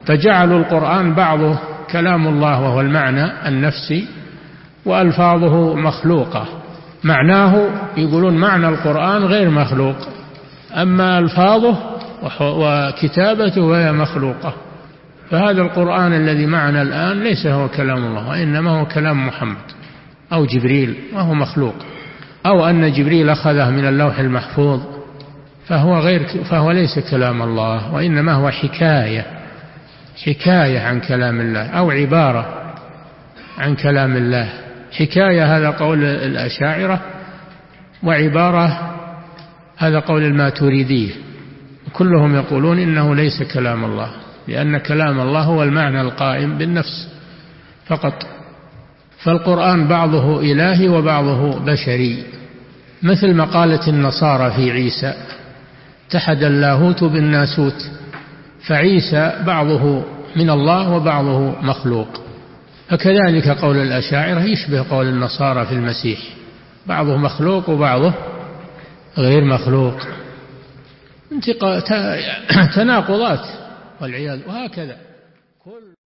فجعلوا القرآن بعضه كلام الله وهو المعنى النفسي، وألفاظه مخلوقة. معناه يقولون معنى القرآن غير مخلوق، أما ألفاظه وكتابته وهي مخلوقة. فهذا القرآن الذي معنا الآن ليس هو كلام الله، وإنما هو كلام محمد أو جبريل، وهو مخلوق. أو أن جبريل أخذه من اللوح المحفوظ، فهو ليس كلام الله، وإنما هو حكاية عن كلام الله، أو عبارة عن كلام الله. حكاية هذا قول الأشاعرة، وعبارة هذا قول الماتريدية، كلهم يقولون إنه ليس كلام الله، لأن كلام الله هو المعنى القائم بالنفس فقط. فالقرآن بعضه إلهي وبعضه بشري، مثل مقالة النصارى في عيسى، اتحد اللاهوت بالناسوت، فعيسى بعضه من الله وبعضه مخلوق. فكذلك قول الأشاعرة يشبه قول النصارى في المسيح، بعضه مخلوق وبعضه غير مخلوق، تناقضات والعياذ. وهكذا